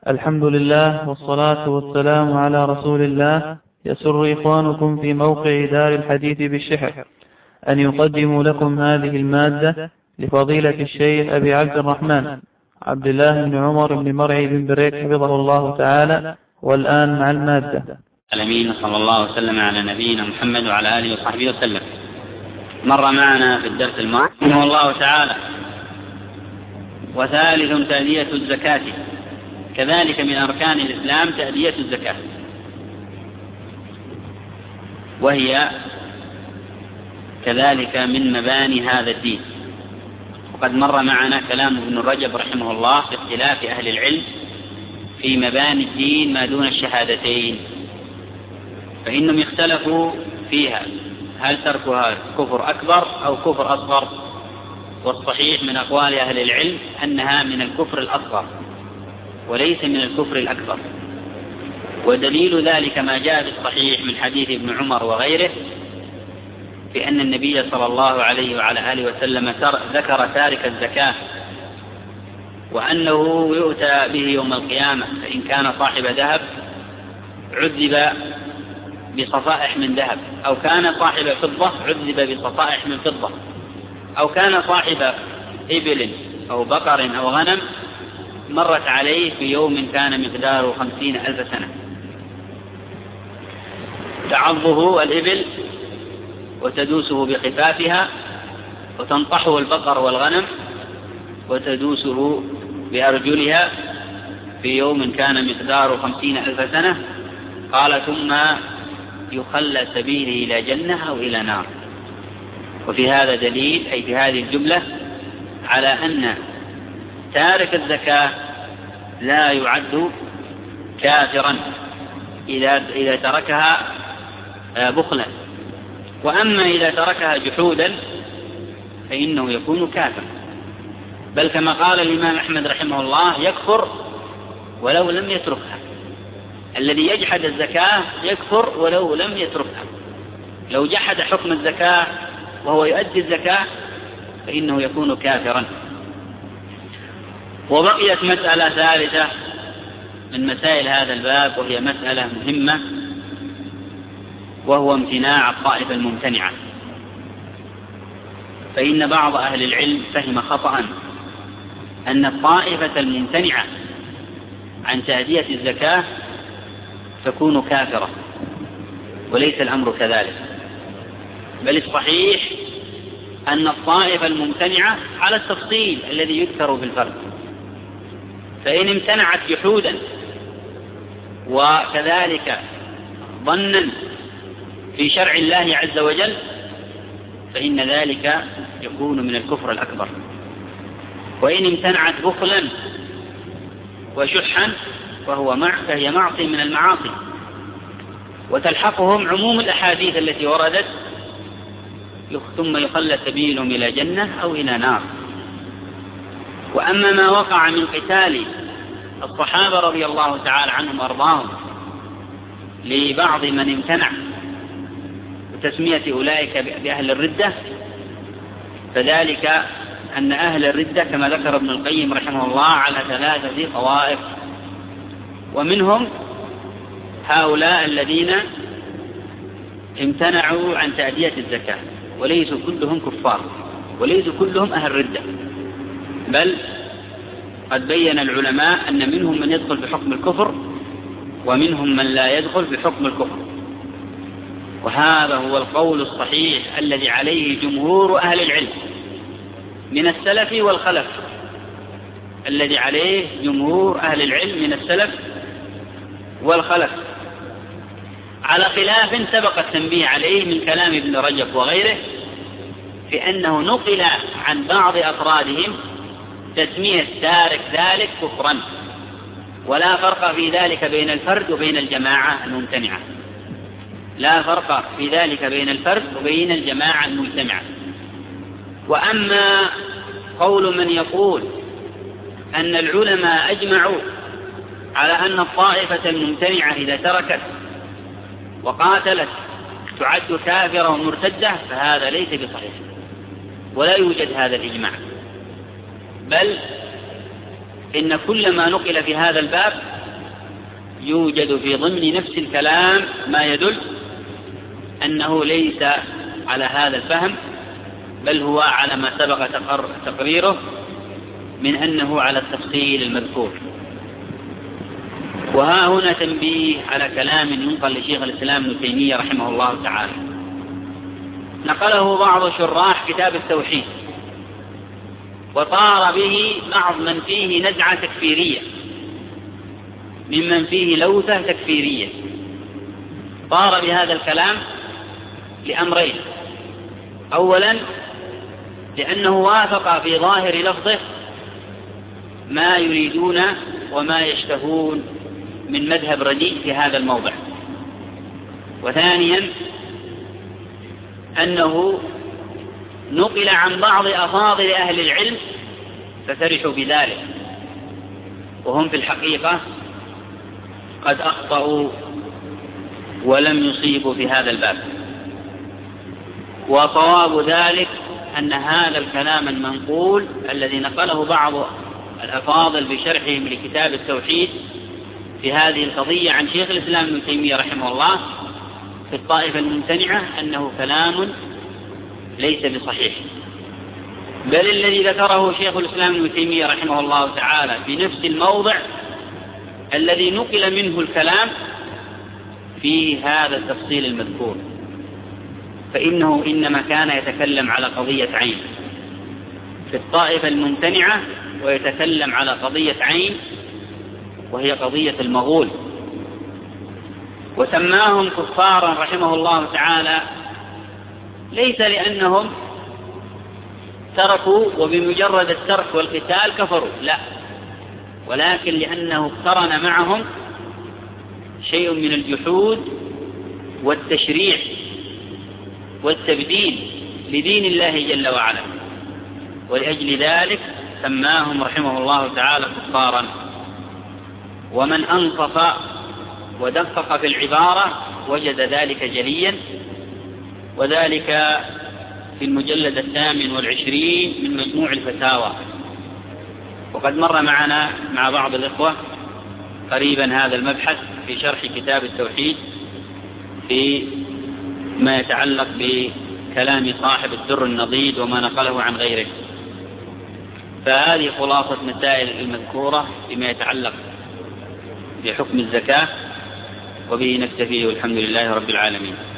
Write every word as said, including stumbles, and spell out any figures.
الحمد لله والصلاة والسلام على رسول الله. يسر إخوانكم في موقع دار الحديث بالشحر أن يقدموا لكم هذه المادة لفضيلة الشيخ أبي عبد الرحمن عبد الله بن عمر بن مرعي بن بريك حفظه الله تعالى. والآن مع المادة. الأمين صلى الله وسلم على نبينا محمد وعلى آله وصحبه وسلم. مر معنا في الدرس الماضي رحمه الله تعالى: وثالث تأدية الزكاة، كذلك من أركان الإسلام تأدية الزكاة، وهي كذلك من مباني هذا الدين. وقد مر معنا كلام ابن رجب رحمه الله في اختلاف أهل العلم في مباني الدين ما دون الشهادتين، فإنهم يختلفوا فيها هل تركها كفر أكبر أو كفر أصغر، والصحيح من أقوال أهل العلم أنها من الكفر الأصغر وليس من الكفر الأكبر. ودليل ذلك ما جاء في الصحيح من حديث ابن عمر وغيره بأن النبي صلى الله عليه وعلى آله وسلم ذكر تارك الزكاة وأنه يؤتى به يوم القيامة، فإن كان صاحب ذهب عذب بصفائح من ذهب، أو كان صاحب فضة عذب بصفائح من فضة، أو كان صاحب إبل أو بقر أو غنم مرت عليه في يوم كان مقداره خمسين ألف سنة، تعضه الإبل وتدوسه بخفافها، وتنطحه البقر والغنم وتدوسه بأرجلها في يوم كان مقداره خمسين ألف سنة. قال: ثم يخلى سبيله إلى جنة أو إلى نار. وفي هذا دليل، أي في هذه الجملة، على أن تارك الزكاة لا يعد كافرا إذا إذا تركها بخلا، وأما إذا تركها جحودا فإنه يكون كافرا، بل كما قال الإمام أحمد رحمه الله: يكفر ولو لم يتركها. الذي يجحد الزكاة يكفر ولو لم يتركها. لو جحد حكم الزكاة وهو يؤدي الزكاة فإنه يكون كافرا. وبقيت مسألة ثالثة من مسائل هذا الباب، وهي مسألة مهمة، وهو امتناع الطائفة الممتنعة. فإن بعض أهل العلم فهم خطأ أن الطائفة الممتنعة عن تأدية الزكاة تكون كافرة، وليس الأمر كذلك، بل الصحيح أن الطائفة الممتنعة على التفصيل الذي يذكر في الفرد، فإن امتنعت جحودا وكذلك ظنا في شرع الله عز وجل فإن ذلك يكون من الكفر الأكبر. وإن امتنعت بخلا وشحا فهو مع فهي معصية من المعاصي، وتلحقهم عموم الأحاديث التي وردت: ثم يخلى سبيلهم إلى جنة أو إلى نار. وأما ما وقع من قتال الصحابة رضي الله تعالى عنهم وأرضاهم لبعض من امتنع وتسمية أولئك بأهل الردة، فذلك أن أهل الردة كما ذكر ابن القيم رحمه الله على ثلاثة طوائف، ومنهم هؤلاء الذين امتنعوا عن تأدية الزكاة، وليسوا كلهم كفار وليسوا كلهم أهل ردة، بل قد بين العلماء أن منهم من يدخل بحكم الكفر ومنهم من لا يدخل بحكم الكفر. وهذا هو القول الصحيح الذي عليه جمهور أهل العلم من السلف والخلف، الذي عليه جمهور أهل العلم من السلف والخلف، على خلاف سبق التنبيه عليه من كلام ابن رجب وغيره، في أنه نقل عن بعض أفرادهم تسمية تارك ذلك كفرا، ولا فرق في ذلك بين الفرد وبين الجماعة الممتنعة، لا فرق في ذلك بين الفرد وبين الجماعة المجتمعة. وأما قول من يقول أن العلماء أجمعوا على أن الطائفة الممتنعة إذا تركت وقاتلت تعد كافرة ومرتدة، فهذا ليس بصحيح، ولا يوجد هذا الإجماع، بل إن كل ما نقل في هذا الباب يوجد في ضمن نفس الكلام ما يدل أنه ليس على هذا الفهم، بل هو على ما سبق تقريره من أنه على التفصيل المذكور. وها هنا تنبيه على كلام ينقل لشيخ الإسلام ابن تيمية رحمه الله تعالى، نقله بعض شراح كتاب التوحيد، وطار به بعض من فيه نزعة تكفيرية ممن فيه لوثة تكفيرية. طار بهذا الكلام لأمرين: أولا لأنه وافق في ظاهر لفظه ما يريدون وما يشتهون من مذهب رديء في هذا الموضع، وثانيا أنه نقل عن بعض أفاضل أهل العلم ففرحوا بذلك، وهم في الحقيقة قد أخطأوا ولم يصيبوا في هذا الباب. وصواب ذلك أن هذا الكلام المنقول الذي نقله بعض الأفاضل بشرحهم لكتاب التوحيد في هذه القضية عن شيخ الإسلام ابن تيمية رحمه الله في الطائفة الممتنعة أنه كلام ليس بصحيح، بل الذي ذكره شيخ الإسلام ابن تيمية رحمه الله تعالى في نفس الموضع الذي نقل منه الكلام في هذا التفصيل المذكور، فإنه إنما كان يتكلم على قضية عين في الطائفة الممتنعة، ويتكلم على قضية عين وهي قضية المغول، وسماهم كفارا رحمه الله تعالى ليس لأنهم تركوا وبمجرد الترك والقتال كفروا، لا، ولكن لأنه اقترن معهم شيء من الجحود والتشريع والتبديل لدين الله جل وعلا، ولأجل ذلك سماهم رحمه الله تعالى كفارا. ومن أنصف ودقق في العبارة وجد ذلك جليا، وذلك في المجلد الثامن والعشرين من مجموع الفتاوى. وقد مر معنا مع بعض الإخوة قريبا هذا المبحث في شرح كتاب التوحيد في ما يتعلق بكلام صاحب الدر النضيد وما نقله عن غيره. فهذه خلاصة مسائل المذكورة فيما يتعلق بحكم الزكاة، وبه نكتفي والحمد لله رب العالمين.